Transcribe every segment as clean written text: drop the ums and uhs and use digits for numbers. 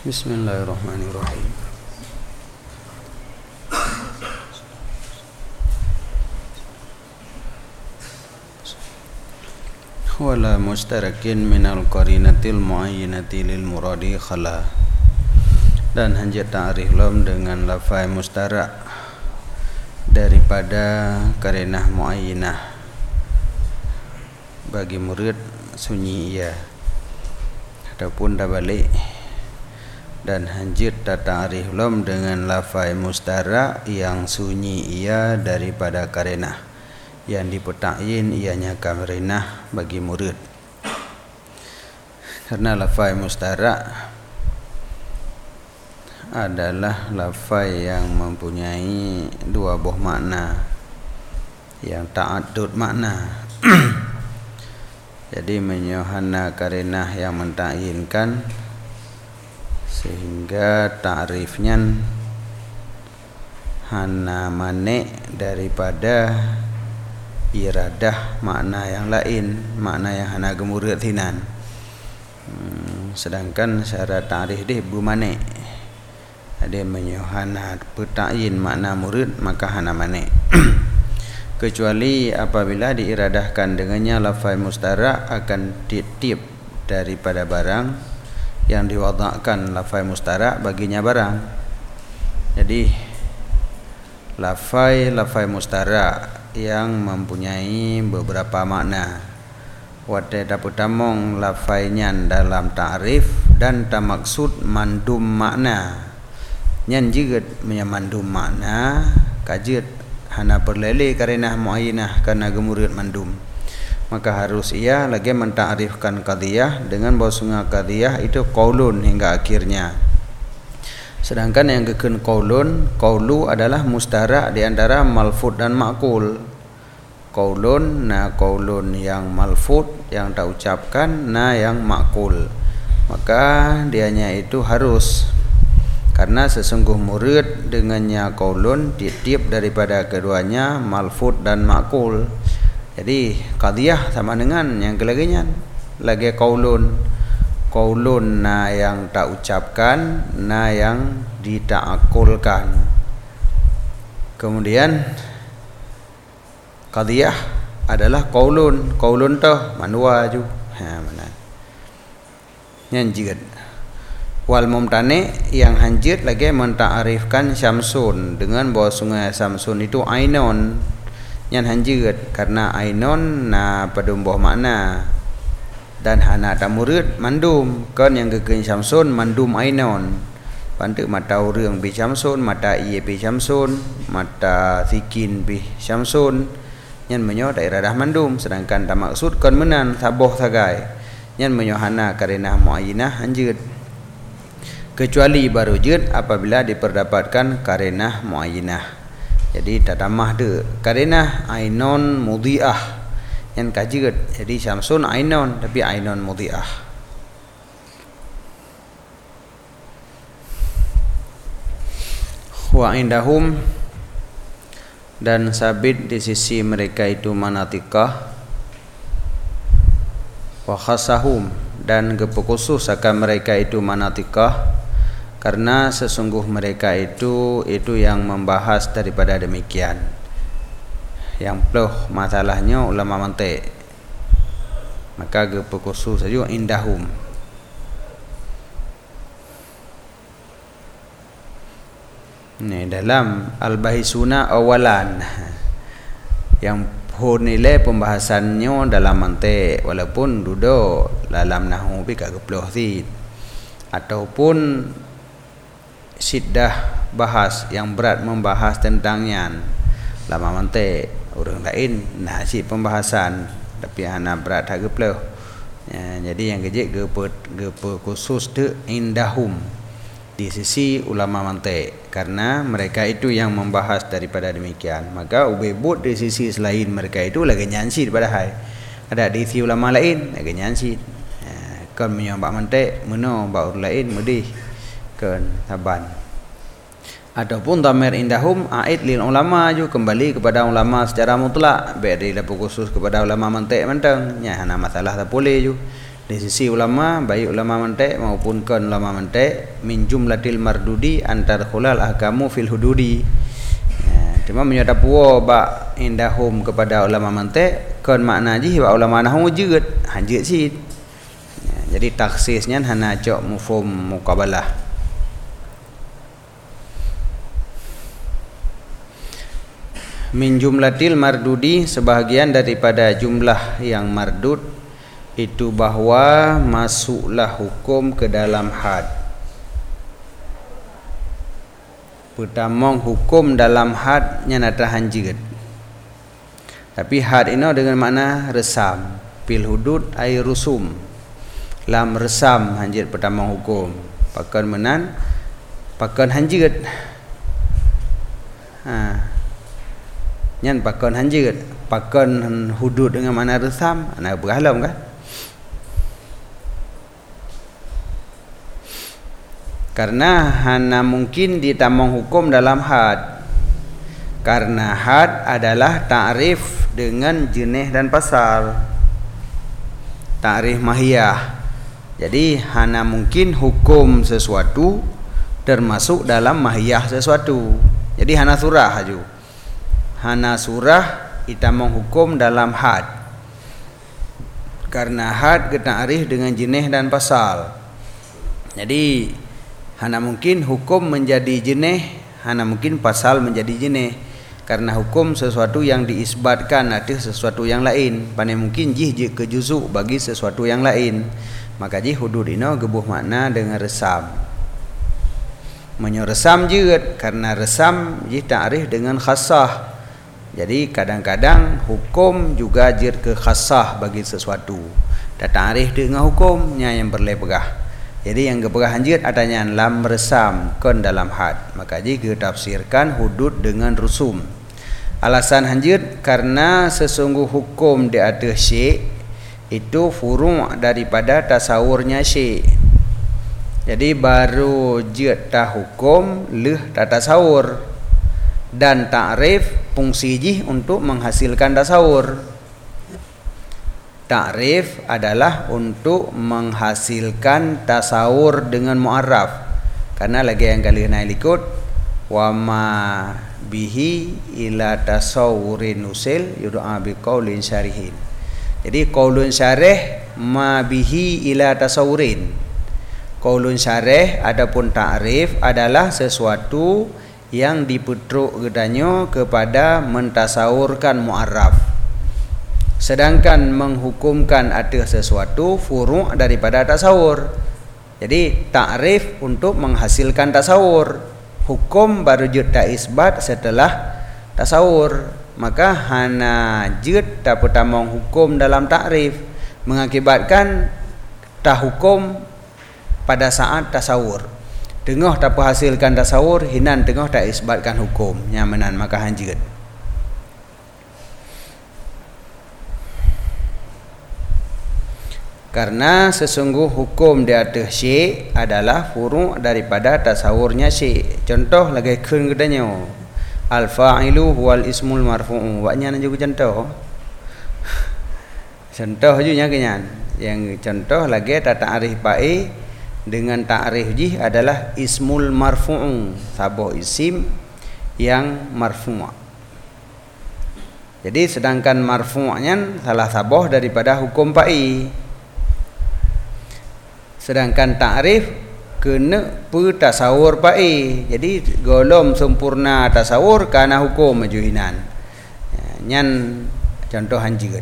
Bismillahirrahmanirrahim. Wala mustarakin minal qarinatil muayyinati lil muradi khala. Dan hanjat ta'rif lam dengan lafai mustarak daripada qarinah muayyinah bagi murid sunyi ia ataupun dah balik. Dan hanjit ta'rif lam dengan lafai mustarak yang sunyi ia daripada qarinah yang dipertakyin ianya qarinah bagi murid. Karena lafai mustarak adalah lafai yang mempunyai dua buah makna yang ta'addud makna. Jadi menyohana qarinah yang mentakyinkan sehingga ta'rifnya hana manik daripada iradah makna yang lain, makna yang hana gemurid thinan. Sedangkan syarat ta'rif dia bermanik. Ada menyohana petakyin makna murid maka hana manik. Kecuali apabila diiradahkan dengannya lafai mustarak akan titip daripada barang yang diwadakkan lafai mustarak baginya barang. Jadi lafai mustarak yang mempunyai beberapa makna. Wadai dapat tamong lafainya dalam ta'rif dan tamaksud mandum makna. Nyan jigat menyamandum makna kajit hana perlele qarinah muayyinah karena gemurid mandum. Maka harus ia lagi menta'rifkan qadhiyah dengan bahwa qadhiyah itu qaulun hingga akhirnya. Sedangkan yang keken qaulu adalah mustarak di antara malfud dan ma'qul. Qaulun yang malfud yang tak ucapkan, yang ma'qul. Maka dianya itu harus, karena sesungguh murid dengannya qaulun titip daripada keduanya malfud dan ma'qul. Jadi qadhiyah sama dengan yang kelaginya lagi qaulun yang tak ucapkan, yang dita'akulkan. Kemudian qadhiyah adalah qaulun tu manwa ju mana yang jigad. Wal mumtani yang hanjit lagi menta'arifkan Syamsun dengan bahwa sungai Syamsun itu ainon yang hanjit karena ainon pada buah makna. Dan hana tak murid mandum kan yang keken Syamsun mandum ainon. Pantu mata urang bi Syamsun, mata iya bi Syamsun, mata sikin bi Syamsun. Yang menyo daerah dah mandum, sedangkan tak maksud kan menan saboh sagai. Yang menyo hana qarinah muayyinah hanjit. Kecuali baru jid apabila diperdapatkan qarinah muayyinah. Jadi tatamah de qarinah ainon mudhi'ah yang kajid. Jadi Syamsun ainon tapi ainon mudhi'ah. Wa indahum dan sabit di sisi mereka itu manatikah. Wa khasahum dan kepekhusus akan mereka itu manatikah, karena sesungguh mereka itu yang membahas daripada demikian. Yang peluh masalahnya ulama mantik, maka kepekhusus saja indahum. Ini dalam al-bahisuna awalan yang nilai pembahasannya dalam mantik, walaupun duduk dalam nahwu bi kagak peluh si, ataupun siddah bahas yang berat membahas tentangnya lama mantik orang lain si pembahasan tapi hana berat kagak peluh. Jadi yang kejik gepe khusus tu indahum di sisi ulama mantik, karena mereka itu yang membahas daripada demikian. Maka ubebut di sisi selain mereka itu lagi nyansi daripada hai. Ada di sisi ulama lain lagi nyansi. Kan menyambak mantik meno bak orang lain medih kan taban. Ataupun dhamir indahum aid lil ulama ju kembali kepada ulama secara mutlak, baik dia khusus kepada ulama mantik mentang. Nya hana masalah tak boleh ju. Di sisi ulama, baik ulama mantek maupun kon ulama mantek, min jumlatil mardudi antar khulal ahkamu fil hududi. Cuma menyadap puo ba indahum kepada ulama mantek, kon makna ji ba ulama nahwu jeut, hanjeut sid. Jadi taksisnya hana cok mufhum muqabalah. Min jumlatil mardudi, sebahagian daripada jumlah yang mardud itu bahwa masuklah hukum ke dalam had. Pertama hukum dalam had nya nata hanjeut. Tapi had ini dengan makna resam, fil hudud ay rusum. Lam resam hanjeut pertama hukum. Pakan menan, pakan hanjeut. Nyan pakon hanjeut, pakon hudud dengan makna resam, ana berhalam kan? Karena hana mungkin ditamong hukum dalam had. Karena had adalah ta'rif dengan jenis dan pasal. Ta'rif mahiyah. Jadi hana mungkin hukum sesuatu termasuk dalam mahiyah sesuatu. Jadi hana surah haju. Hana surah itamong hukum dalam had. Karena had ta'rif dengan jenis dan pasal. Jadi hana mungkin hukum menjadi jenis, hana mungkin pasal menjadi jenis. Karena hukum sesuatu yang diisbatkan atas sesuatu yang lain. Pane mungkin jih ke juzuk bagi sesuatu yang lain. Maka jih hudud ini gebuh makna dengan resam. Menyoresam jeut karena resam jih ta'rif dengan khassah. Jadi kadang-kadang hukum juga jeut ke khassah bagi sesuatu. Dan ta'rif dengan hukumnya yang berlepegah. Jadi yang kepegahan jeut adanya lam resam kon dalam had. Maka jika tafsirkan hudud dengan rusum. Alasan hanjeut karena sesungguh hukum di atas syai' itu furu' daripada tasawurnya syai'. Jadi baru jeut ta hukum leuh ta tasawur. Dan ta'rif fungsi jih untuk menghasilkan tasawur. Ta'rif adalah untuk menghasilkan tasawur dengan mu'arraf. Karena lagi yang kali naik ikut wa ma bihi ila tasawurin nusil yud'a bi qaulin syarihin. Jadi qaulun syarih ma bihi ila tasawurin. Qaulun syarih adapun ta'rif adalah sesuatu yang diputruk gedanya kepada mentasawurkan mu'arraf. Sedangkan menghukumkan atas sesuatu furu' daripada tasawur. Jadi ta'rif untuk menghasilkan tasawur. Hukum baru jeut ta isbat setelah tasawur. Maka hana jeut ta pertamong hukum dalam ta'rif mengakibatkan ta hukum pada saat tasawur. Tengah tak hasilkan tasawur, hinan tengah tak isbatkan hukum nyamanan maka hanjeut. Karena sesungguh hukum di atas syai' adalah furu' daripada tasawurnya syai'. Contoh lagi keun gedanya. Al-fa'ilu huwal ismul marfu'u. Waknya juga contoh. Contoh juga kenyan. Yang contoh lagi ta'rif ba'i dengan ta'rif jih adalah ismul marfu'u, sabuh isim yang marfu'. Jadi sedangkan marfu'nya salah sabuh daripada hukum fa'i. Sedangkan ta'rif kena tasawur fa'i. Jadi golom sempurna tasawur kana hukum majuhinan. Nyan contoh hanjeut.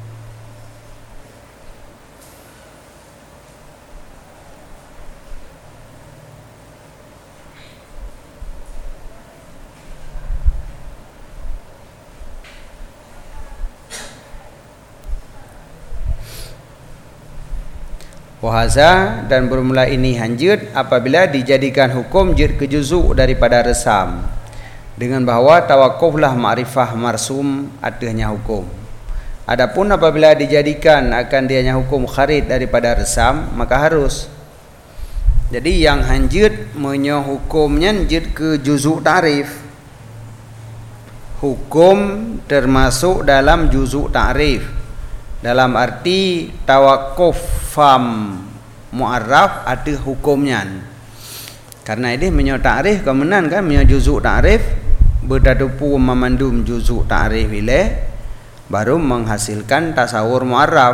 Wahaza dan bermula ini hanjeut apabila dijadikan hukum jeut ke juzuk daripada resam dengan bahawa tawakuflah ma'rifah marsum adanya hukum. Adapun apabila dijadikan akan dianya hukum kharid daripada resam maka harus. Jadi yang hanjeut menyo hukumnya jeut ke juzuk ta'rif. Hukum termasuk dalam juzuk ta'rif. dalam arti tawakuf fam mu'arraf ada hukumnya. Karena ini menyo ta'rif kemenan kan menyo juzuk ta'rif berdadupu memandum juzuk ta'rif ile baru menghasilkan tasawur mu'arraf.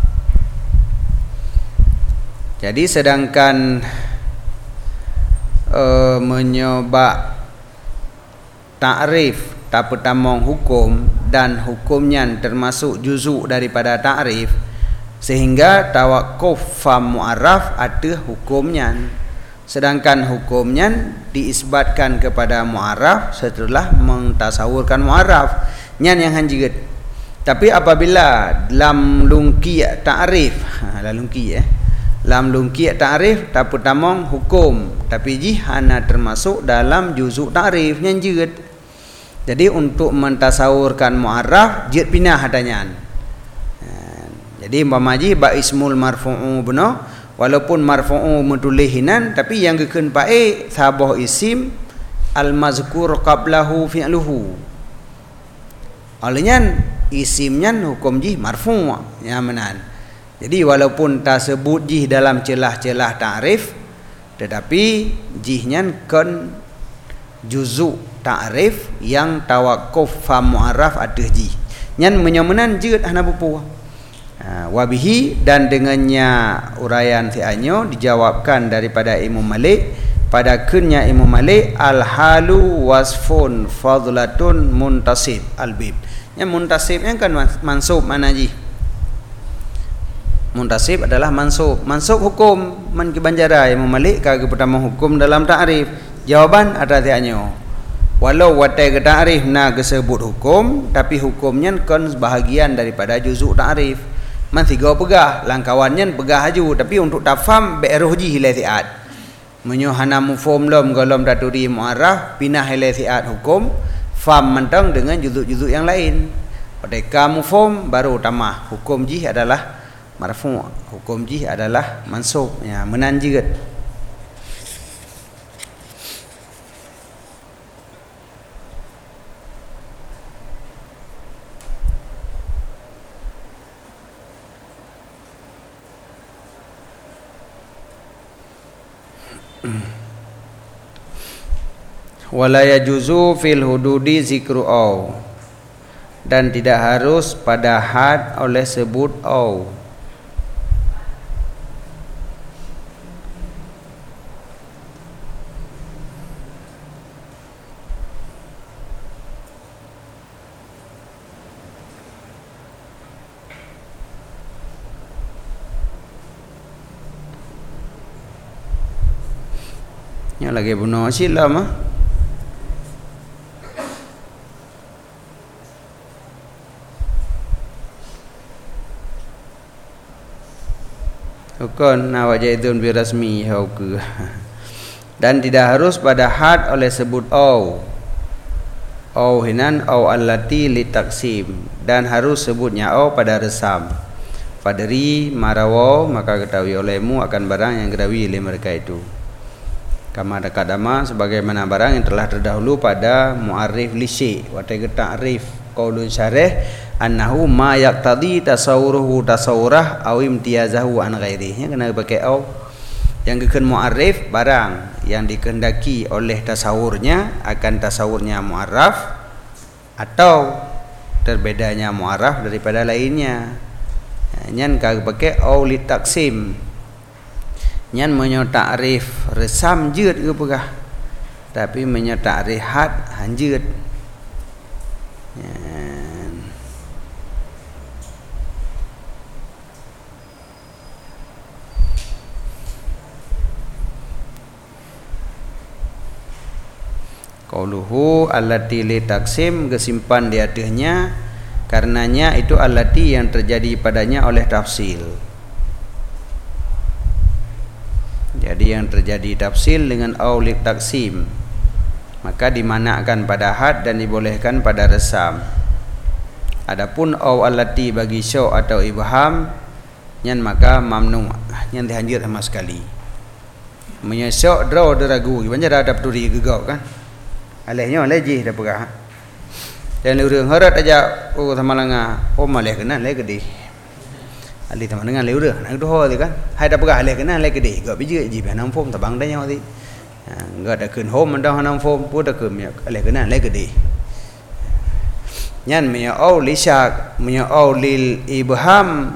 Jadi sedangkan menyoba ta'rif tak pertamong hukum dan hukumnya termasuk juzuk daripada ta'rif, sehingga tawakuf fam mu'arraf ada hukumnya. Sedangkan hukumnya diisbatkan kepada mu'arraf setelah mentasawurkan mu'arraf. Nyan yang hanjiget. Tapi apabila lam lungki ta'rif, lam lungki ta'rif tak pertamong hukum, tapi jihana termasuk dalam juzuk ta'rif nyan jiget. Jadi untuk mentasawurkan mu'arraf jid pinah adanya. Jadi umpamaji ba ismul marfu'u benar, walaupun marfu'u metulihinan tapi yang geken pae sabah isim al mazkur qablahu fi'luhu. Alnya isimnya hukum jih marfu' ya menan. Jadi walaupun tak sebut jih dalam celah-celah ta'rif, tetapi jihnya kan juzuk ta'rif yang tawakuf fam mu'arraf ada jih. Nyan menyomenan jeut hana bupu. Wabihi dan dengannya uraian si'anyo dijawabkan daripada Imam Malik pada kunnya Imam Malik al-halu wasfun fadlatun muntasib al-bib. Yang muntasib yang kan mansub mana ji? Muntasib adalah mansub. Mansub hukum man kebanjara Imam Malik kagak pertama hukum dalam ta'rif. Jawaban ada si'anyo. Walau watai ke ta'rif na kesebut hukum, tapi hukumnya kan sebahagian daripada juzuk ta'rif. Man tiga pegah, langkawannya pegah haju, tapi untuk tafam be'eruh ji hilai si'at. Menyuhana mufum lom golom daturi mu'arraf, pinah hilai si'at hukum, fam mentang dengan juzuk-juzuk yang lain. Pada mufum baru tamah, hukum ji adalah marfu', hukum ji adalah mansub, ya menanjigat. Wala yajuzu fil hududi zikru au, dan tidak harus pada had oleh sebut au. Yang lagi bunuh silam ah. Ukun nawajaidun birasmi hauku. Dan tidak harus pada had oleh sebut au. Au hinan au allati litaksim, dan harus sebutnya au pada resam. Fadri marawo, maka ketahui olehmu akan barang yang ketahui oleh mereka itu. Kama kadama sebagaimana barang yang telah terdahulu pada mu'arrif lisyi wa ta'rif qaulun syarih annahu ma yaqtadi tasawuruhu tasawurah aw imtiyazahu an ghairihi. Kena pakai au yang dikeun mu'arrif barang yang dikehendaki oleh tasawurnya akan tasawurnya mu'arraf atau terbedanya mu'arraf daripada lainnya. Nyan ka pakai au li taksim. Nyan menyo ta'rif resam jeut ke pegah, tapi menyo ta'rif had hanjeut. Qauluhu allati li taksim, kesimpan di atasnya karenanya itu allati yang terjadi padanya oleh tafsil. Jadi yang terjadi tafsil dengan auli taksim, maka dimanakan pada had dan dibolehkan pada resam. Adapun au allati bagi syaw atau ibham, nyan maka mamnu, nyan dihanjir sama sekali. Menyesok draw deragu, banyak dah dapat duri gegau kan. Alehnya lejih dah pegah. Dan urang harat aja sama langa, maleh kena leh gede. Ali teman dengan le udah nak doh tu kan hai dah pegah le kena le gede gak biji ji hanam form tabang dah nyaw ti gak dah keun home dah hanam form pu dah keum le kena le gede nyan me au li syak me au lil ibham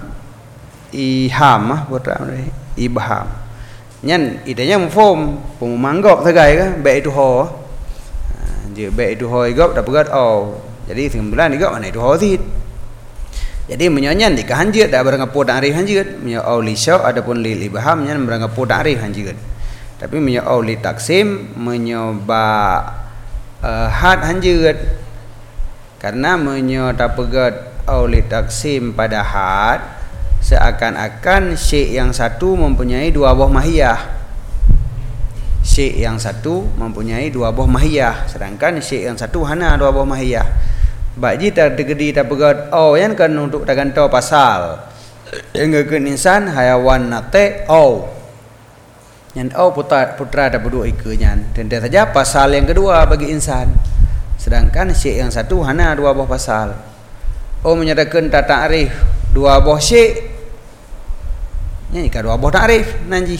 putra ibham nyan idanya form pemanggok sagai kan baik itu ho je baik itu ho igop dah pegat au jadi sembilan igop mana itu ho ti jadi menyanyian di kehanjut dah berangapo ta'rif hanjut menyo au li syak adapun lil ibham nyan berangapo ta'rif hanjut tapi menyo au li taksim menyo ba had hanjut karena menyo tak pegat au li taksim pada had seakan-akan syai' yang satu mempunyai dua buah mahiyah syai' yang satu mempunyai dua buah mahiyah sedangkan syai' yang satu hana dua buah mahiyah baji tergedi tak pegat yang kan untuk tergantau pasal yang keun insan hayawan nate yang putra ada berdua ikenya tentu saja pasal yang kedua bagi insan sedangkan syai' yang satu hana dua buah pasal menyatakan ta'rif dua buah syai' ni kan dua buah ta'rif nanti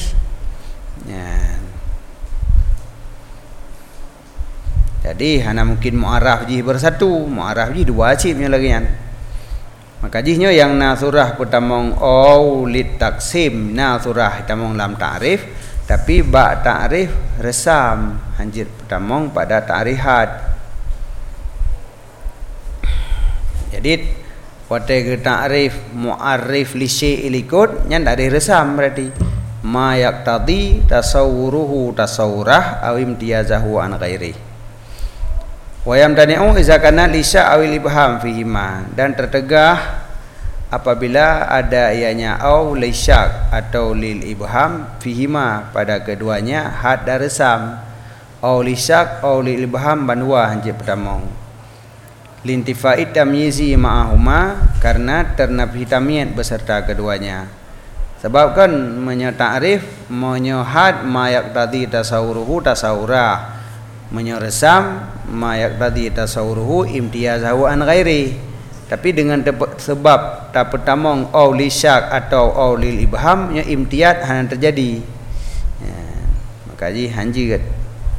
jadi hana mungkin mu'araf ji bersatu mu'araf ji dua cipnya lagi kan maka jihnya yang na surah pertamong au lit taksim na surah pertamong lam ta'rif tapi ba ta'rif resam hanjit pertamong pada ta'rihat jadi wate ke ta'rif mu'arrif li syai' likut nyan tak ada resam berarti ma yaqtadi tasawwuruhu tasawwurah aw imtiyazahu an ghairi wayam tani'u iza kana li syak awil ibham fihima dan tertegah apabila ada ianya au li syak atau lil ibham fihima pada keduanya had dan resam au li syak au lil ibham banwa hanjit pertama lintifa'id tamyizi ma'ahuma karena ternafi tamyiz beserta keduanya sebab kan ta'rif had ma yaqtadi tasawwuruhu tasawwurah menyeresam ma yaqtadi tasawwuruhu imtiyazahu an ghairi tapi dengan sebab tak pertamong au li syak atau au lil ibham nya imtiyaz hanya terjadi maka ji hanji kat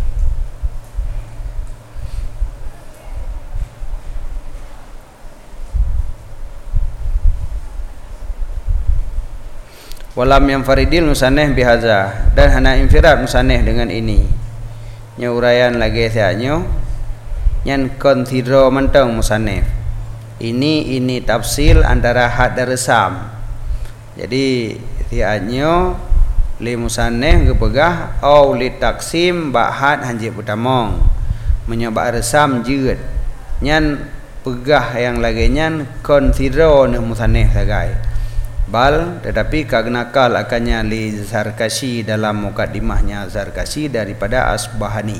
walam yang faridil musannah bihaza dan hana infirad musannah dengan ini nya uraian lagi saanyo nyan konsidro mentong musannaf ini tafsil antara had dan resam jadi tianyo li musannaf gepegah au li taksim ba had hanjit pertamong menyoba resam jeut nyan pegah yang lagi nyan konsidro ne musannaf sagai bal tetapi kagnakal akannya li Zarkashi dalam mukaddimahnya Zarkashi daripada Asbihani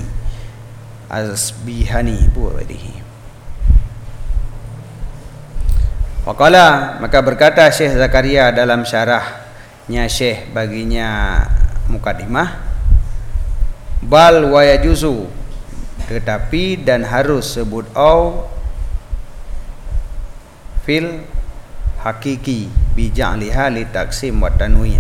buadihi waqala maka berkata Syekh Zakaria dalam syarahnya Syekh baginya mukaddimah bal wa yajuzu tetapi dan harus sebut au fil hakiki bija'liha li taksim wa tanwiyah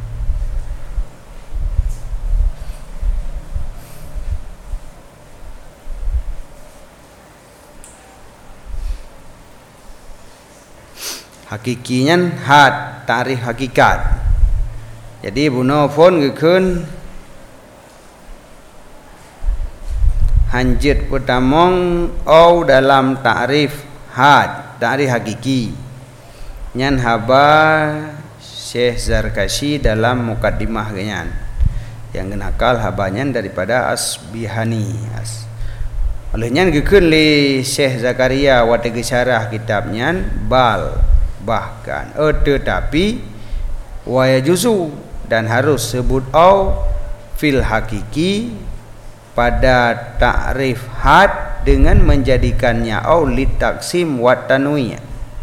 hakikinya had ta'rif hakikat jadi buno fon gekeun hanjit pertamong au dalam ta'rif had ta'rif hakiki nyan haba Syekh Zarkashi dalam mukaddimah genyan yang genakal habanya daripada Asbihani oleh nyan gekeun li Syekh Zakaria wate syarah kitabnya bal bahkan tetapi wa yajuzu dan harus sebut au fil hakiki pada ta'rif had dengan menjadikannya au li taksim wa tanwiyah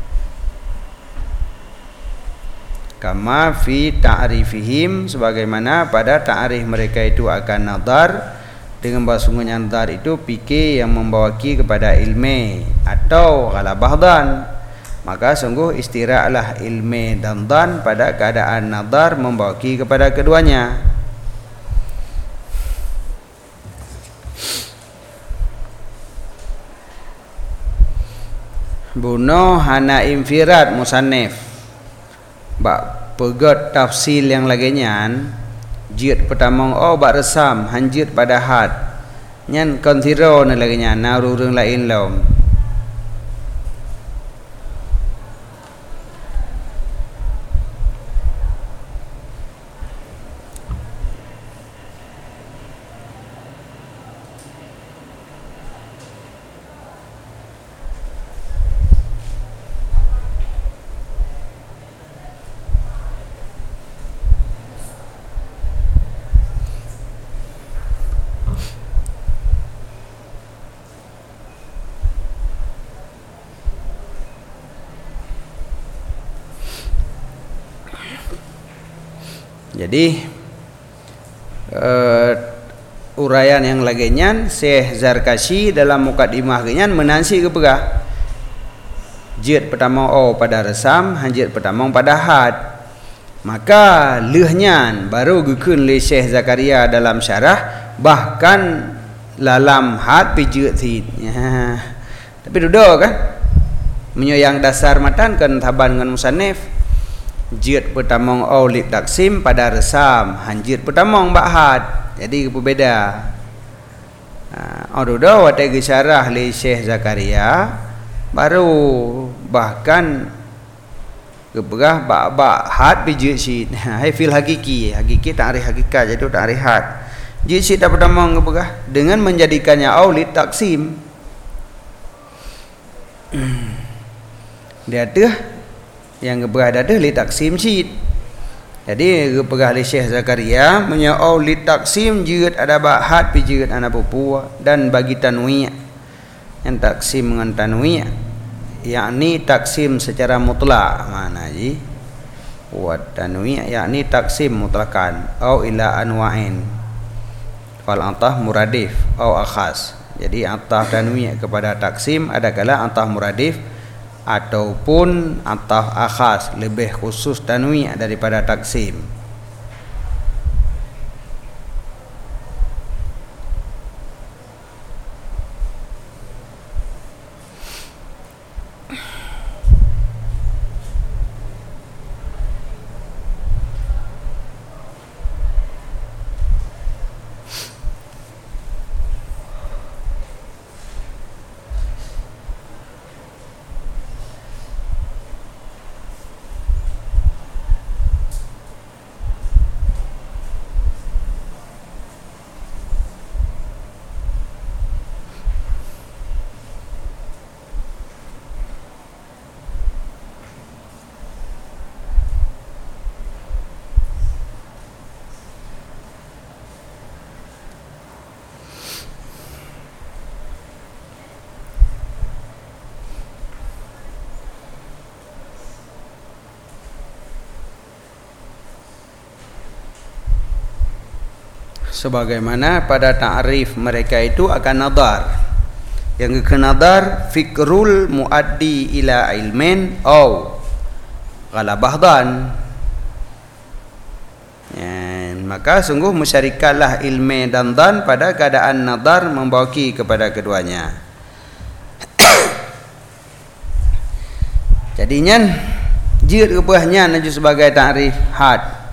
kama fi ta'rifihim sebagaimana pada ta'rif mereka itu akan nadar dengan bahasanya nadar itu fikih yang membawaki kepada ilmu atau ghalabahdan Maka sungguh istirahatlah ilmi dan dhan pada keadaan nadhar membawaki kepada keduanya. Buno hana infirad musannif bak pegot tafsil yang laginyan jid pertama bak resam hanjid pada had nyan kontiro na laginyan na urung lain lom. Jadi uraian yang laginya Syekh Zarkashi dalam mukadimah genyan menansi kepegah jid pertama pada resam hanjid pertama pada had. Maka lehnya baru gukun le Syekh Zakaria dalam syarah bahkan dalam had pijut thid. Tapi duduk kan menyoyang dasar matan kan taban dengan musannif jid pertama li taksim pada resam hanjid pertama bak had. Jadi berbeza. Duduk watai syarah le Syekh Zakaria baru bahkan keberah bak had pijut syid. Hai fil hakiki ta'rif hakikat jadi ta'rif had. Jid syid pertama keberah dengan menjadikannya li taksim. Dia tu yang berada li taksim syid. Jadi berada Syekh Zakaria menyau li taksim jid ada bahat pi jid ana pupua dan bagi tanwi' yang taksim dengan tanwi' yakni taksim secara mutlak mana ji wa tanwi' yakni taksim mutlakan au ila anwa'in fal antah muradif au akhas. Jadi antah tanwi' kepada taksim adakala antah muradif ataupun ataf akhas lebih khusus tanwi' daripada taksim. Sebagaimana pada ta'rif mereka itu akan nadhar. Yang ke nadhar fikrul muaddi ila ilmin au ghalabahdan. Maka sungguh musyarikatlah ilmi dan dhan pada keadaan nadhar membawaki kepada keduanya. Jadinya jid rupanya naju sebagai ta'rif had.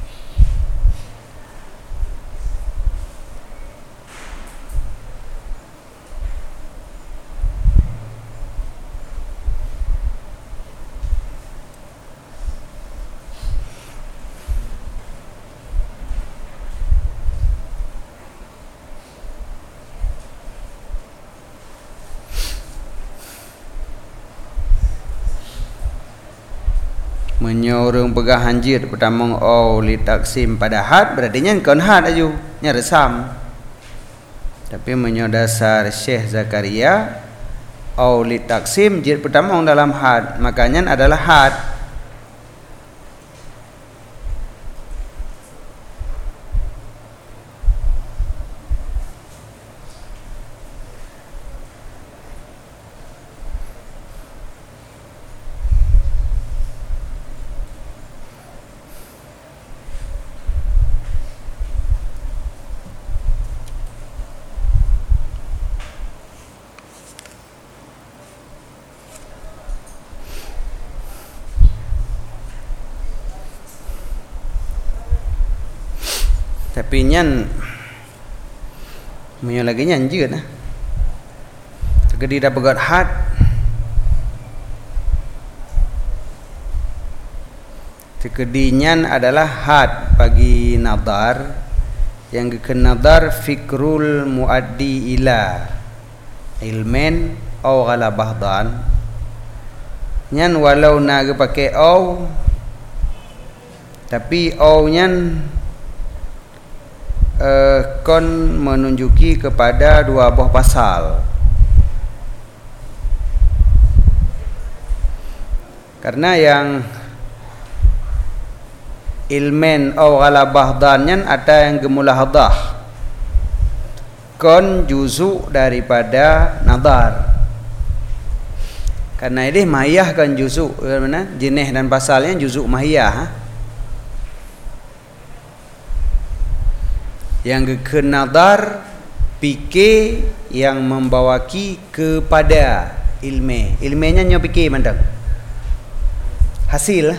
Menyorong pegah hanjir pertama li taksim pada had berarti nya kon had aju nya resam. Tapi menyodasar Syekh Zakaria li taksim jid pertama dalam had makanya adalah had. Tapi nyan menyo lagi nyan je nah. Tegedi dah pegat had. Tegedinyan adalah had bagi nadar yang nadar fikrul muaddi ila ilmen au ghalabahdan. Nyan walau nak pakai au, tapi au nyan kon menunjuki kepada dua buah pasal. Karena yang ilmen au ghalabahdan nyan ada yang gemulahadah, kon juzu daripada nadar. Karena ini mahiyah kan juzu, mana jenis dan pasalnya juzu mahiyah. Yang ke nadar fikir yang membawaki kepada ilme. Ilmenya nyo fikir mandang. Hasil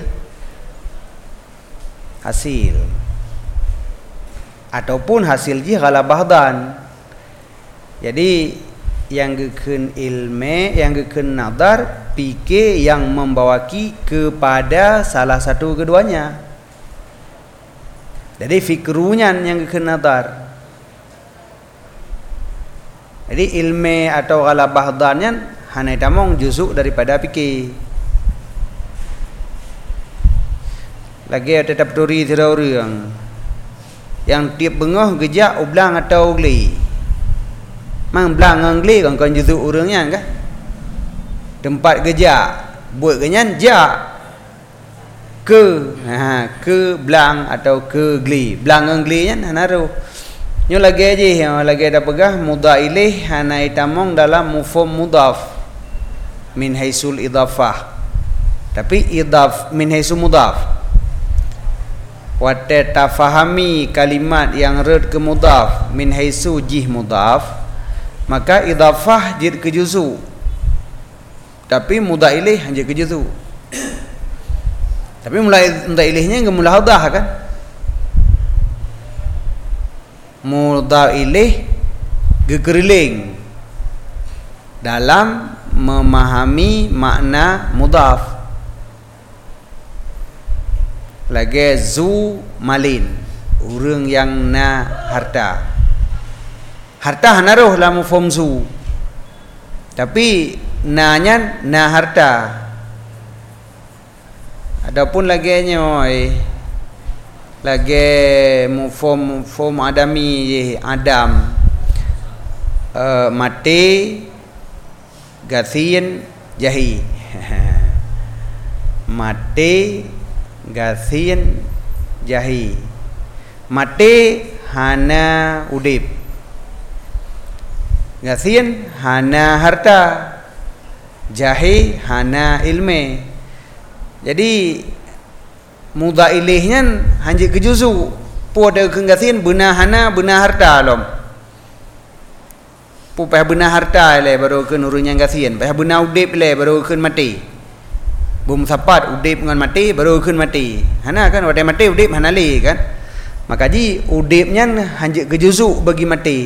ataupun hasil ji ghalabahdan. Jadi yang geken ilme, yang geken nadar fikir yang membawaki kepada salah satu keduanya. Jadi fikrunya yang geken nadar. Jadi ilme atau ghalabahdannya hanai tamong juzuk daripada fikir. Lagi ada tapturi orang yang tiap bengah gejak ublang atau geli. Mang belang angli kan juzuk orangnya kan. Tempat gejak buat kenyan jak ke belang atau ke geli. Belang angli nya naruh. Nyo lagi aja lagi ada pegah mudha ilaih hanai tamong dalam mufhum mudhaf min haisul idhafah. Tapi idhaf min haisul mudhaf. Wate tafahami kalimat yang red ke mudhaf min haisu jih mudhaf, maka idhafah jid ke juzu, tapi mudha ilaih hanya ke juzu. Tapi mulai mudha ilaihnya ke mulahadah kan, mudha ilaih gegeriling dalam memahami makna mudhaf. Lagi zu malin, orang yang na harta. Harta naruh lah mufhum zu. Tapi nanya na harta. Adapun lagi nyoy lagi mufhum adami adam. Mati gathin jahi. Mati gathin jahi. Mati hana udip. Gathin hana harta. Jahi hana ilme. Jadi mudha ilaihnya hanya ke juzu. Pu ada ke gathin benar hana benar harta lom. Pu payah benar harta le baru ke nurunnya gathin. Payah benar udip le baru ke mati. Bum sapat udip dengan mati baru kun mati. Hana kan wadai mati udip hanali kan. Maka ji udipnya hanya ke juzu bagi mati.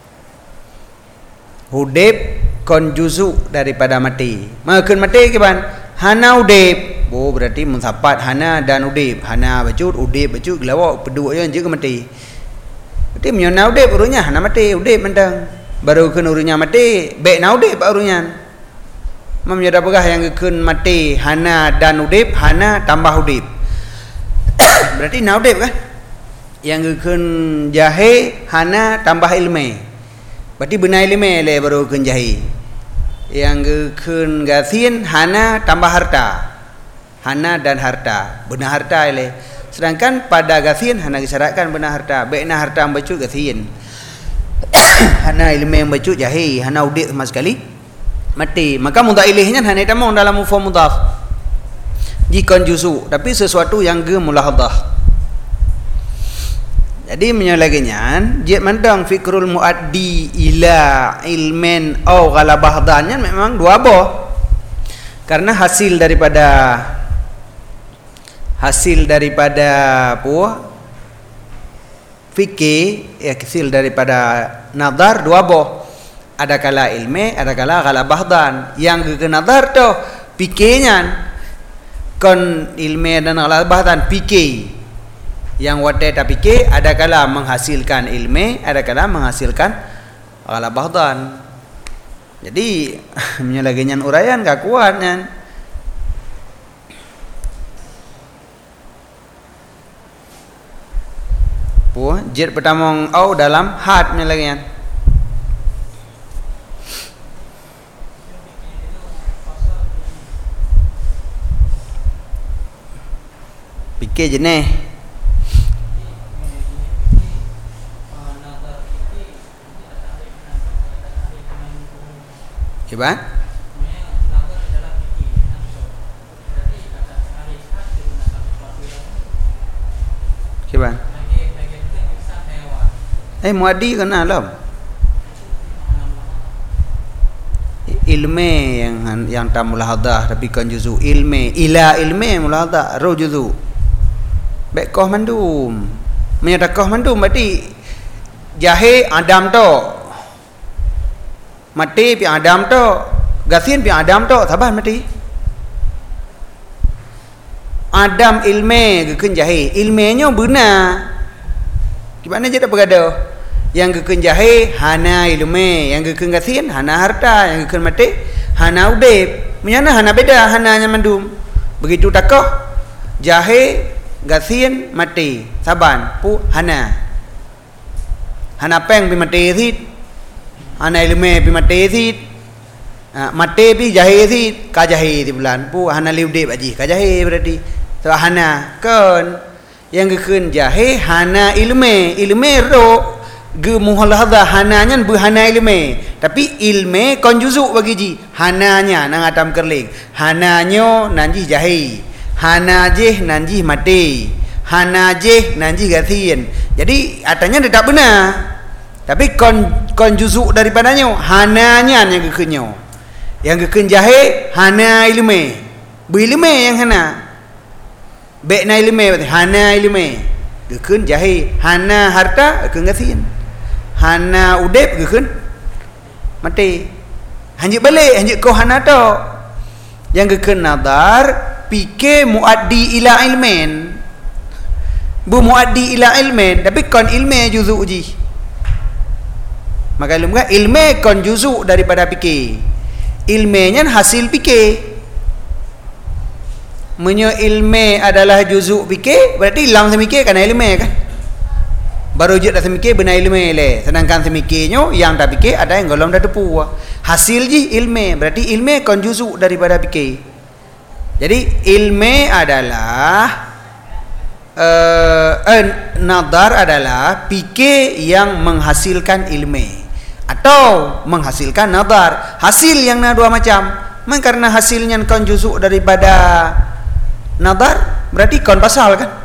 Udip kon juzu daripada mati. Maka mati ke ban hana udip. Oh berarti mensapat hana dan udip. Hana bacut udip bacut gelawak pedua je ke mati. Berarti menyona udip urunya hana mati udip mentang. Baru kun urunya mati baik na udip urunya. Memnyada pegah yang kekun mati hana dan udip, hana tambah udip. Berarti na udip kan? Yang kekun jahe hana tambah ilme. Berarti benar ilme le baru kekun jahe. Yang kekun gathin hana tambah harta. Hana dan harta, benar harta le. Sedangkan pada gathin hana disyaratkan benar harta. Baikna harta yang bacut gathin. Hana ilme yang bacut jahe, hana udip sama sekali mati. Maka mudha ilaihnya hanya tamong dalam mufhum mudhaf jikon juzu, tapi sesuatu yang ge mulahadah. Jadi menyalaginya dia mandang fikrul muaddi ila ilmen au ghalabahdannya memang dua boh. Karena hasil daripada fikih hasil daripada nazar dua boh. Ada kala ilmi, ada kala ghalabah dhan. Yang ke nazar tu fikihnya kon ilmi dan ghalabah dhan fikih. Yang wadai tak fikih ada kala menghasilkan ilmi, ada kala menghasilkan ghalabah dhan. Jadi menyalaginya uraian gak kuat kan. Jid pertama au dalam had menyalaginya. Fikir jenis Iban? Iban? Muadi kena lah. Ilmi yang tak mulahadah tapi kan juzu ilmi ila ilmi mulahadah ro juzu. Baik kau mandum. Menyatakan mandum berarti jahe Adam tu. Mati pi Adam tu, gasin pi Adam tu, saban mati. Adam ilme gekun jahe, ilmenyo benar. Gimana je tak bergaduh? Yang gekun jahe hana ilme, yang gekun gasin hana harta, yang gekun mati hana udip. Menyana hana beda, hananya mandum. Begitu takoh jahe gasin mati, saban pu hana. Hana peng pi mati sid. Ana ilme pi mate sid mate pi jahe sid ka jahe di bulan pu hana liude baji ka jahe berarti so hana kan yang gekun jahe hana ilme ro ge muhalahadha hananya bu hana ilme tapi ilme kon juzuk bagi ji hananya nang atam kerling hananyo nanji jahe hana je nanji mate hana je nanji gasin jadi artinya tidak benar. Tapi kon juzuk daripadanya hananya yang gekenyo. Yang geken jahe hana ilme. Berilme yang hana. Bekna ilme berarti hana ilme. Geken jahe hana harta geken gasin. Hana udep geken mati. Hanjik balik hanjik kau hana tu. Yang geken nazar fikir muaddi ila ilmen. Bu muaddi ila ilmen tapi kon ilme juzuk ji. Maka ilmu kon juzuk daripada fikir. Ilmunya hasil fikir. Menyo ilmu adalah juzuk fikir, berarti hilang semikir kerana ilmu kan. Baru je dah semikir benar ilmu le. Sedangkan semikirnya yang tak fikir ada yang golong dah tepu. Hasil je ilmu, berarti ilmu kon juzuk daripada fikir. Jadi ilmu adalah nazar adalah fikir yang menghasilkan ilmu atau menghasilkan nazar. Hasil yang dua macam. Karena hasilnya kon juzuk daripada nazar berarti kon pasal kan.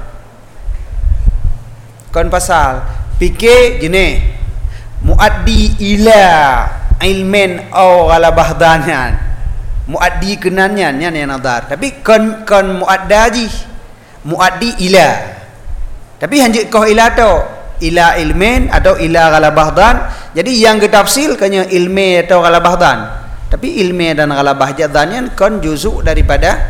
Kon pasal fikir jenis muaddi ila ilmen au ghalabah dhanan. Muaddi kenannya yang nazar. Tapi kon muaddaji muaddi ila. Tapi hanjik kau ila tu ila ilmen atau ila ghalabah dhan. Jadi yang ketafsil kanya ilme atau ghalabah dhan. Tapi ilme dan ghalabah dhan kon juzuk daripada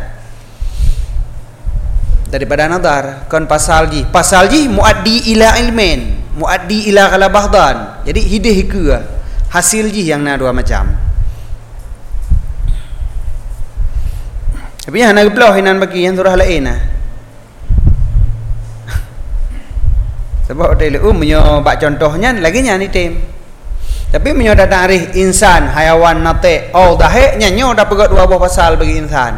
nazar. Kon pasal ji muaddi ila ilmen, muaddi ila ghalabah dhan. Jadi hidih ke hasil ji yang dua macam. Tapi yang nak belah hinan bagi yang surah lain nah. Sebab dia menyo bak contohnya lagi nya ni tim. Tapi menyo dah ta'rif insan, hayawan, nate, dahe nyanyo dah pegat dua buah pasal bagi insan.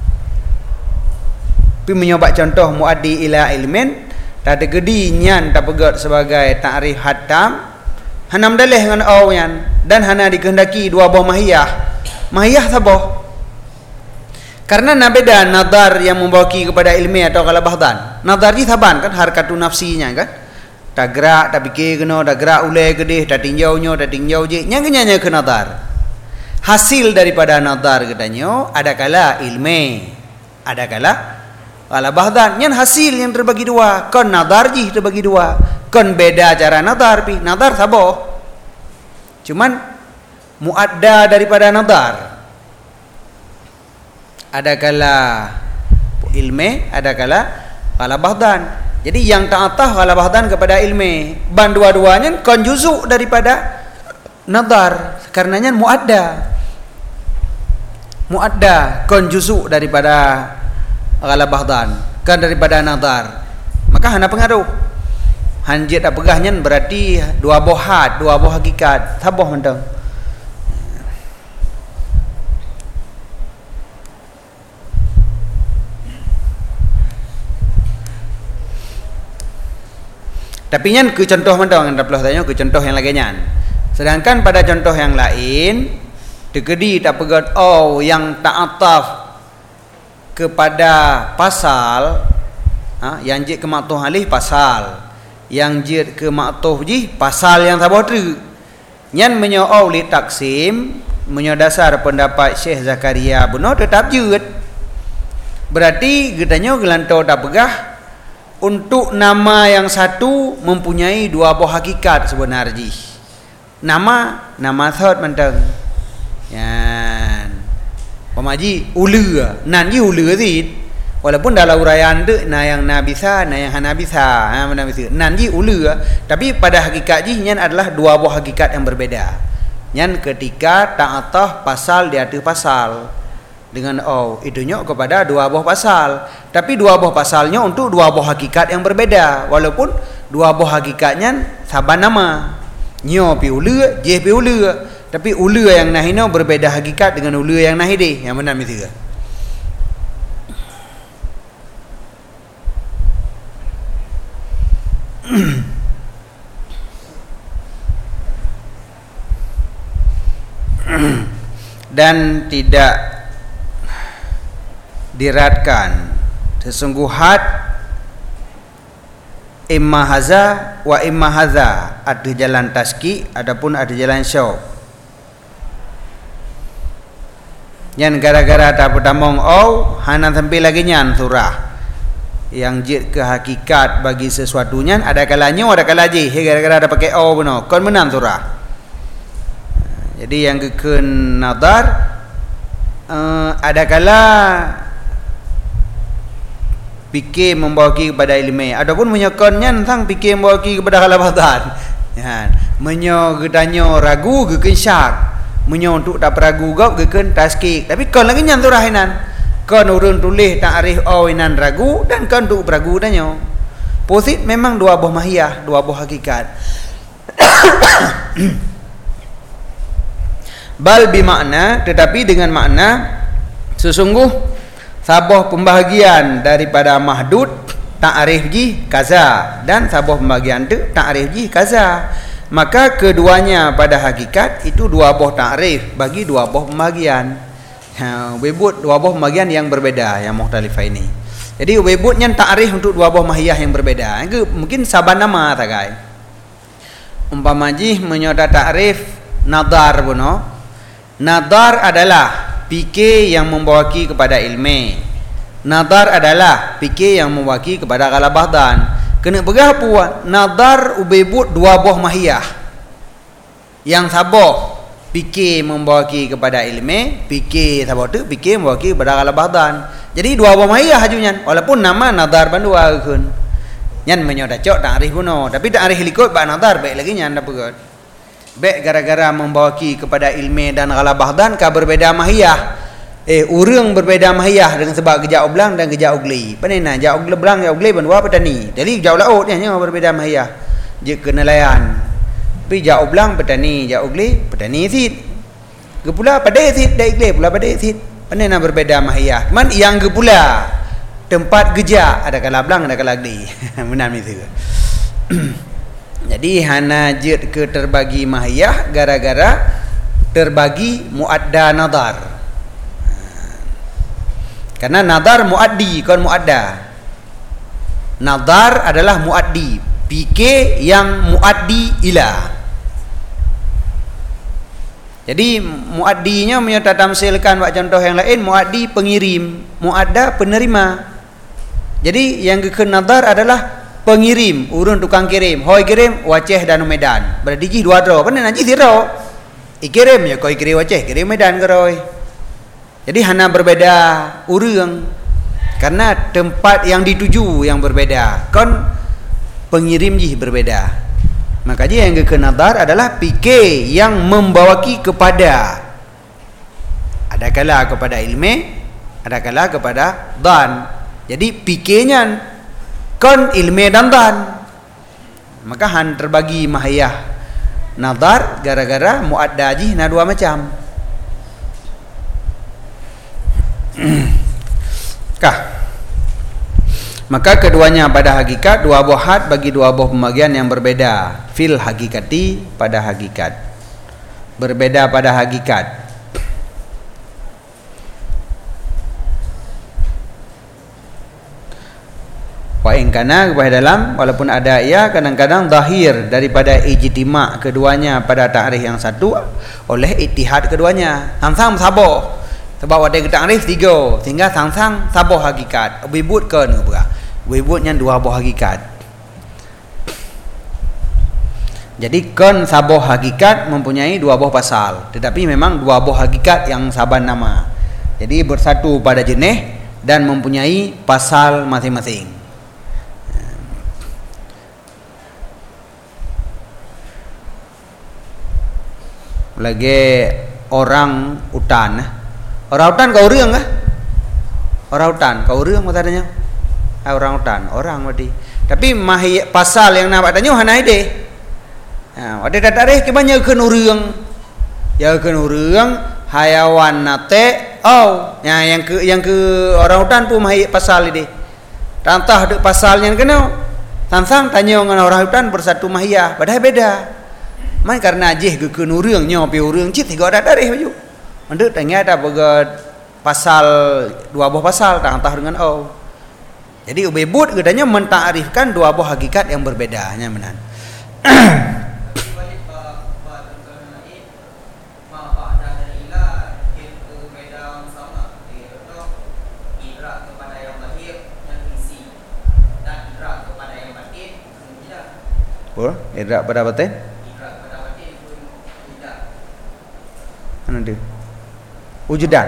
Tapi menyo bak contoh muaddi ila ilmin, dah tegedi nyan dah pegat sebagai ta'rif hatam. Hanam dalih dengan nyan dan hana dikehendaki dua buah mahiyah. Mahiyah sabah. Karena nabeda nazar yang membawaki kepada ilmi atau ghalabah dhan. Nazar ni saban kan harkatun nafsinya kan. Tak gerak, tak fikir kena, tak gerak ulai gedih, tak tinjaunya, tak tinjau je. Yang kenyanya ke nazar. Hasil daripada nazar katanya ada kala ilmi, ada kala Ghalabah dan nyan hasil yang terbagi dua. Kon nadar ji terbagi dua. Kon beda cara nadar pi. Nadar saboh. Cuman muadda daripada nadar. Ada kala ilme, ada kala ghalabah dan. Jadi yang ta'atah ghalabah dan kepada ilme. Ban dua-duanya kon juzuk daripada nadar. Karenanya muadda. Muadda kon juzuk daripada ghalabah dan. Kan daripada nadar. Maka hana pengaruh. Hanjit apegahnya berarti dua bohat, dua boh hakikat. Saboh mentang. Tapi nyan ke contoh mentang anda pelah tanya ke contoh yang lagi nyan. Sedangkan pada contoh yang lain tegedi tak pegat yang ta'ataf kepada pasal, yang jid ke maktuh alih pasal, yang jid ke maktuh ji pasal yang saboh tu. Nyan menyo li taksim, menyo dasar pendapat Syekh Zakaria benar tetap jid. Berarti getanya gelantau tak pegah untuk nama yang satu mempunyai dua buah hakikat sebenarnya. Nama third mentang. Yan. Pemaji ulu, nan ji ulu zid. Walaupun dalam uraian tu na yang nabisa, na yang hanabisa, nan ji ulu, tapi pada hakikat ji nyan adalah dua buah hakikat yang berbeda. Nyan ketika ta'atah pasal di atas pasal. Dengan itunya kepada dua buah pasal, tapi dua buah pasalnya untuk dua buah hakikat yang berbeda, walaupun dua buah hakikatnya saban nama nyo pi ulu je pi ulu, tapi ulu yang nahino berbeda hakikat dengan ulu yang nahide yang benar mesti. Dan tidak diratkan sesungguhat imma haza wa imma haza, ada jalan taski adapun ada jalan syau. Yang gara-gara tak pedamong hana sampai lagi nyan surah yang jid ke hakikat bagi sesuatunya ada kalanya ada kala je gara-gara ada pakai benar kon menang surah. Jadi yang ke nadar ada kala fikir membawaki kepada ilmu, adapun menyokonnya tentang fikir membawaki kepada ghalabah. Menyo gedanyo ragu geken syak, menyo untuk tak ragu gap geken taskik. Tapi kon lagi nyan tu rahinan. Kon urun tulis ta'rif inan ragu dan kon tu ragu danyo. Posit memang dua buah mahiyah, dua buah hakikat. Bal bimakna, tetapi dengan makna sesungguh sabuh pembahagian daripada mahdud ta'rif ji kaza dan sabuh pembahagian tu ta'rif ji kaza. Maka keduanya pada hakikat itu dua buah ta'rif bagi dua buah pembahagian. Webut dua buah pembahagian yang berbeda yang mukhtalifah ini. Jadi webutnya ta'rif untuk dua buah mahiyah yang berbeda. Mungkin saban nama tagai. Umpama ji menyoda ta'rif nadar buno. Nadar adalah fikir yang membawaki kepada ilmu. Nadar adalah fikir yang membawaki kepada ghalabah dan. Kena pegah puan nadar ubebut dua buah mahiyah. Yang saboh fikir membawaki kepada ilmu, fikir saboh tu fikir membawaki kepada ghalabah dan. Jadi dua buah mahiyah hajunya walaupun nama nadar bandua kun. Nyan menyoda cok ta'rif buno, tapi ta'rif likut ba nadar baik lagi nyan dah pegat. Baik gara-gara membawaki kepada ilmu dan ghalabah dan ka berbeda mahiyah. Urang berbeda mahiyah dengan sebab gejak oblang dan gejak ugli. Panena jak ugli belang jak ugli bandua petani. Jadi jak laut nya berbeda mahiyah. Je kenelayan. Pi jak oblang petani, jak ugli petani sit. Gepula padai sit dai ugli pula padai sit. Panena berbeda mahiyah. Man yang gepula tempat gejak ada kala belang ada kala ugli. Benar itu. Jadi hana jid ke terbagi mahiyah gara-gara terbagi muadda nadar. Karena nadar muaddi kon muadda. Nadar adalah muaddi, fikir yang muaddi ila. Jadi muaddinya menyata tamsilkan buat contoh yang lain, muaddi pengirim, muadda penerima. Jadi yang gekeun nazar adalah pengirim, urun tukang kirim. Hoi kirim Aceh dan Medan. Berarti ji dua dro, pan nanti zero. Ikirim ya koi kirim Aceh, kirim Medan keroi. Jadi hana berbeda urang karena tempat yang dituju yang berbeda. Kon pengirim ji berbeda. Makanya yang gekeun nazar adalah fikir yang membawaki kepada adakala kepada ilmu, adakala kepada dhan. Jadi fikirnya kon ilmu dan dhan. Maka han terbagi mahayah nazar gara-gara muadda ji na dua macam. Maka keduanya pada hakikat dua buah had bagi dua buah pembagian yang berbeda. Fil hakikati pada hakikat. Berbeda pada hakikat. Wa in kana kepada dalam walaupun ada ia kadang-kadang zahir daripada ijtima' keduanya pada ta'rif yang satu oleh ittihad keduanya. Sang-sang saboh. Sebab ada ta'rif tiga sehingga sang-sang saboh hakikat. Wibut ke ngebra. Wibutnya dua buah hakikat. Jadi kon saboh hakikat mempunyai dua buah pasal, tetapi memang dua buah hakikat yang saban nama. Jadi bersatu pada jenis dan mempunyai pasal masing-masing. Lagi orang utan. Orang utan kau urang kah? Orang utan kau urang matanya? Orang utan, orang berarti. Tapi pasal yang nak tanya hana ide. Ada tatarikh ke banyak keun urang. Ya keun urang hayawan nate yang ke orang utan pun pasal ide. Tantah de pasalnya kena. Sang-sang tanya dengan orang utan bersatu mahiyah, padahal beda. Man karena ajih gekeun urang nya pi urang cit tiga ada tarikh baju. Ande tanya ada begat pasal dua buah pasal tantah dengan Jadi ubebut gedanya mentakrifkan dua buah hakikat yang berbeda nya menan. Idrak pada batin? Mana dia? Wujudan.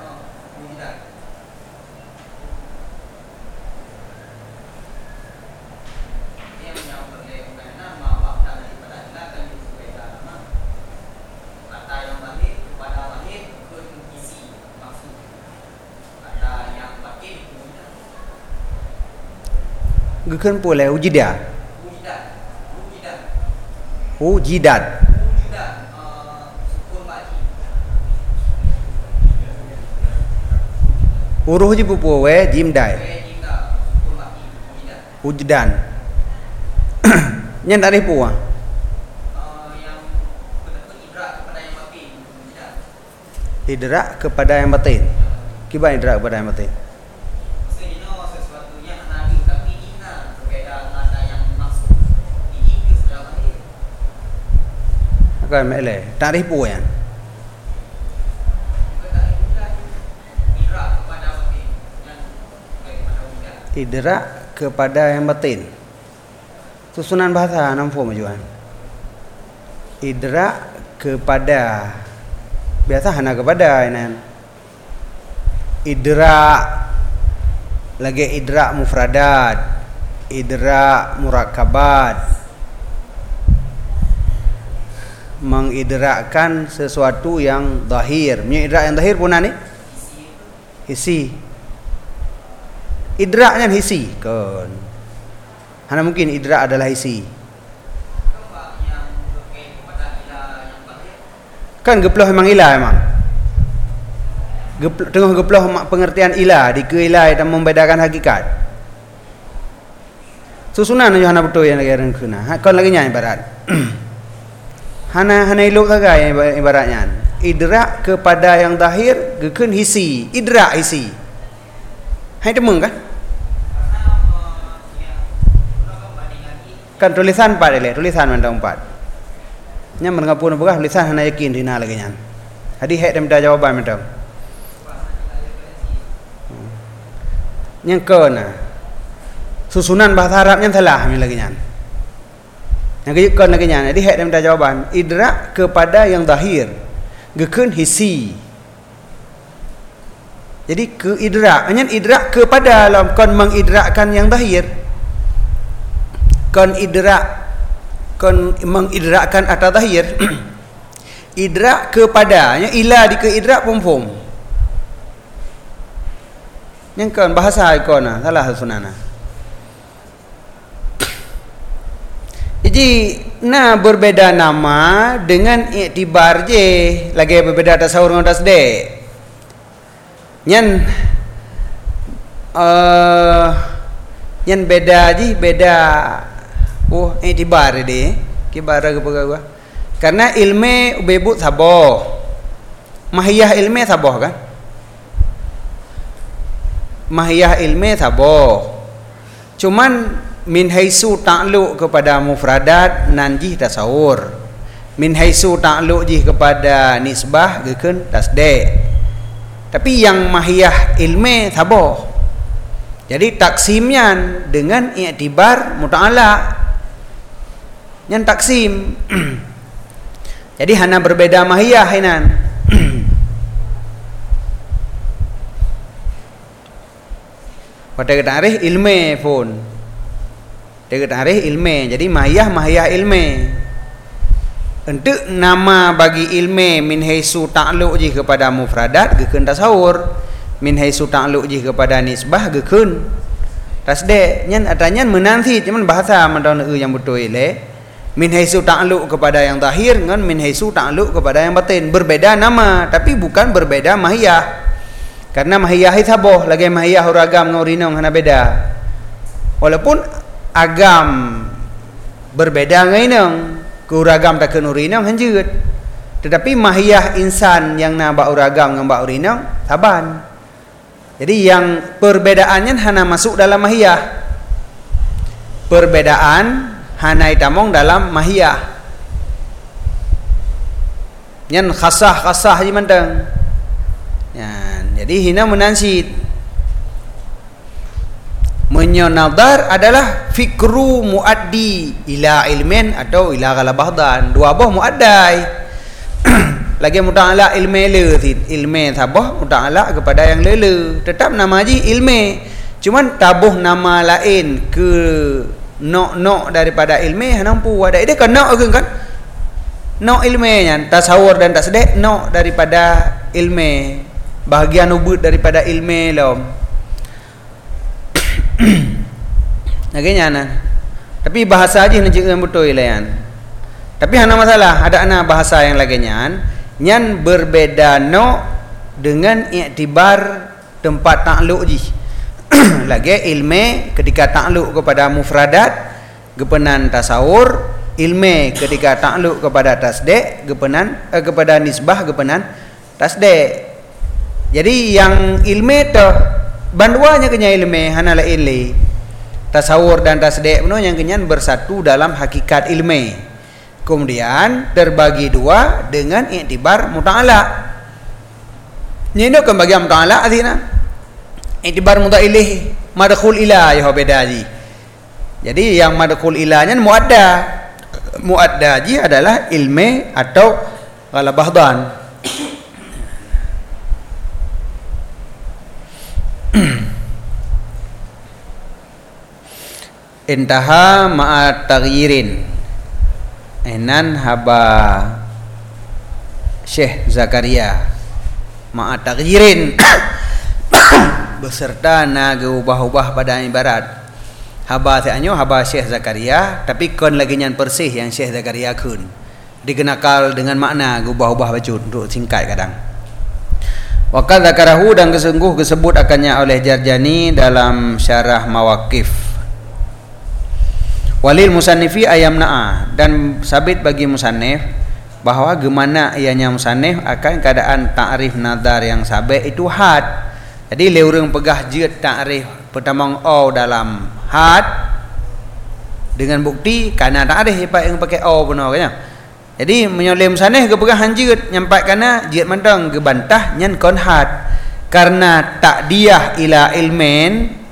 Gekeun pula wujudan. Wujudan. Huruf je pupu we jim dai. Wujudan. Nyen tarikh puang. Idrak kepada yang batin. Kiba idrak kepada yang batin. Akan mele tarikh puang. Idrak kepada yang batin. Susunan bahasa nampu majuan. Idrak kepada biasa hana kepada ini. Idrak lagi idrak mufradat, idrak murakabat, mengidrakkan sesuatu yang zahir. Idrak yang zahir pun ni hisi. Idraknya hisi kan. Hana mungkin idrak adalah hisi. Kan geploh memang ilah memang. Tengah geploh pengertian ilah, dikeilah dan membedakan hakikat. Susunan aja hana betul yang lagi orang kena. Kan lagi nyanyi ibarat. hana ilok saja ibaratnya. Idrak kepada yang zahir gekeun hisi, idrak hisi. Hai demeng kan? Kan tulisan 4 ile, tulisan mandang 4. Nya mengapun begah tulisan hana yakin dina lagi nyan. Hadi hek dem da jawaban mandang. Yang kena susunan bahasa Arabnya salah lagi nyan. Yang kejutkan lagi nyan. Jadi hak dia minta jawaban. Idrak kepada yang zahir. Gekeun hisi. Jadi ke idrak. Hanya idrak kepada lah. Kon mengidrakkan yang zahir. Kon mengidrakkan atas zahir. Idrak kepada. Yang ila di ke idrak pum. Yang kon bahasa ikon salah sunana. Jadi berbeda nama dengan iktibar je lagi berbeda tasawur dengan tasdek. Nyan beda je beda iktibar dia kibar ke gua. Karena ilmu bebut saboh. Mahiyah ilmu saboh kan? Mahiyah ilmu saboh. Cuman min haisu ta'luq kepada mufradat nanjih tasawur. Min haisu ta'luq jih kepada nisbah gekeun tasdek. Tapi yang mahiyah ilmu saboh. Jadi taksimnya dengan i'tibar muta'ala. Yang taksim. Jadi hana berbeda mahiyah hinan. Pada tarikh ilmu pun. Dia tarikh ilmu. Jadi mahiyah ilmu. Untuk nama bagi ilmu min haisu ta'luq je kepada mufradat gekeun tasawur. Min haisu ta'luq je kepada nisbah gekeun tasdek. Nyan atanya menanti cuman bahasa mendaun yang betul ile. Min haisu ta'luq kepada yang zahir dengan min haisu ta'luq kepada yang batin. Berbeda nama tapi bukan berbeda mahiyah. Karena mahiyah itu saboh lagi mahiyah uragam dengan urinong hana beda. Walaupun agam berbeda dengan inong ke uragam tak kena urinong hanjut. Tetapi mahiyah insan yang nak bak uragam dengan bak urinong saban. Jadi yang perbedaannya hana masuk dalam mahiyah. Perbedaan hana itamong dalam mahiyah. Yang khasah je manteng. Jadi hina menansid. Menyonadar adalah fikru muaddi ila ilmin atau ila galabahdan. Dua buah muaddai. Lagi muta'ala ilmi ilmi sabah muta'ala kepada yang lele. Tetap nama je ilmi. Cuman tabuh nama lain ke nok daripada ilmi hanampu ada. Dia kan nok kan? Nok ilmi nya tasawur dan tasdek nok daripada ilmi. Bahagian ubud daripada ilmu lom. Naganya nah. Tapi bahasa aja nanti yang betul ilayan. Tapi hana masalah ada ana bahasa yang lagi nyan berbeda no dengan iktibar tempat ta'luq ji. Lagi ilmu ketika ta'luq kepada mufradat gepenan tasawur, ilmu ketika ta'luq kepada tasdek gepenan kepada nisbah gepenan tasdek. Jadi yang ilmu tu banduanya kenya ilmu hana lain li. Tasawur dan tasdek penuh yang kenyan bersatu dalam hakikat ilmu. Kemudian terbagi dua dengan iktibar muta'ala. Ini kan bagi muta'ala artinya. Iktibar muta'ilih madkhul ilah ya beda ji. Jadi yang madkhul ilahnya muadda. Muadda ji adalah ilmu atau galabahdan. Intaha ma'at taghyirin. Enan haba Syekh Zakaria ma'at taghyirin beserta naga ubah-ubah pada ibarat. Haba ta'anyo haba Syekh Zakaria tapi kon lagi nyan persih yang Syekh Zakaria kun. Dikenakal dengan makna ubah-ubah bacun untuk singkat kadang. Wa qad zakarahu dan kesungguh disebut akannya oleh Jarjani dalam syarah Mawaqif. Walil musannifi ayamna'a dan sabit bagi musannif bahawa gemana ianya musannif akan keadaan ta'rif nadar yang sabit itu had. Jadi leurang pegah jid ta'rif pertamang dalam had dengan bukti karena ta'rif yang pakai benar kan. Jadi menyoleh musannif ke pegah jid nyampai kana jid mandang ke bantah nyan kon had karena ta'diyah ila ilmin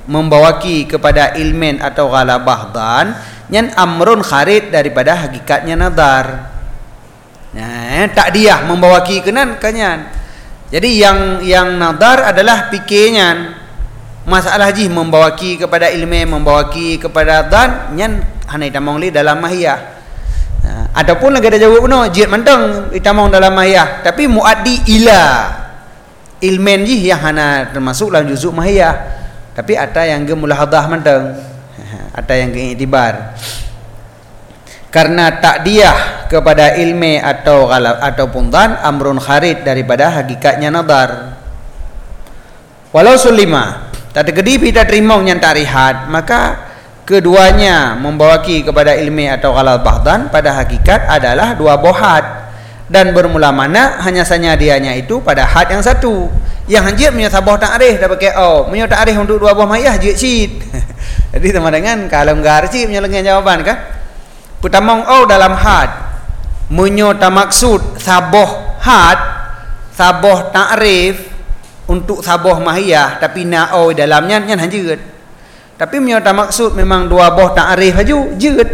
membawaki kepada ilmen atau ghalabah dhan nyan amrun kharid daripada hakikatnya nadar. Nah, takdiyah membawaki kenan kanyan. Jadi yang nadar adalah pikirnya. Masalah ji membawaki kepada ilmen, membawaki kepada dhan nyan hanai tamong li dalam mahiyah. Ataupun lagi ada jawab no jid mantang itamong dalam mahiyah, tapi muaddi ila ilmen ji yang hana termasuk dalam juzuk mahiyah, tapi ada yang ke mulahadah mantang, ada yang ke iktibar. Karena takdiyah kepada ilme ataupun dhan amrun kharid daripada hakikatnya nadar. Walau sulima tak tergedi kita terima yang tarihat, maka keduanya membawaki kepada ilmi atau ghalabah dhan pada hakikat adalah dua bohat, dan bermula mana hanya saja dianya itu pada had yang satu. Yang hanjit punya sabah ta'rif dah pakai punya ta'rif untuk dua buah mayah jid cid. Jadi sama dengan kalau enggak arti punya lengan jawaban kan. Pertama dalam had punya tak maksud sabah had, sabah ta'rif untuk sabah mahiyah, tapi na'au dalamnya nyan hanjit. Tapi punya tak maksud memang dua boh ta'rif haju jid.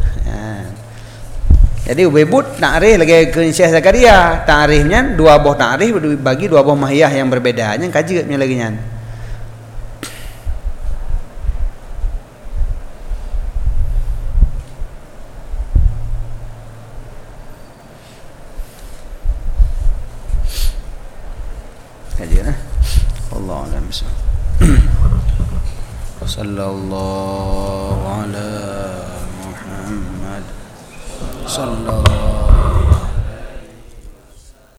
Jadi ubebut ta'rif lagi ke Syekh Zakaria, ta'rifnya dua boh ta'rif bagi dua boh mahiyah yang berbeda, yang kajit punya lagi nyan. Kajit lah. Wallahu a'lam bishawab. Sallallahu ala Muhammad sallallahu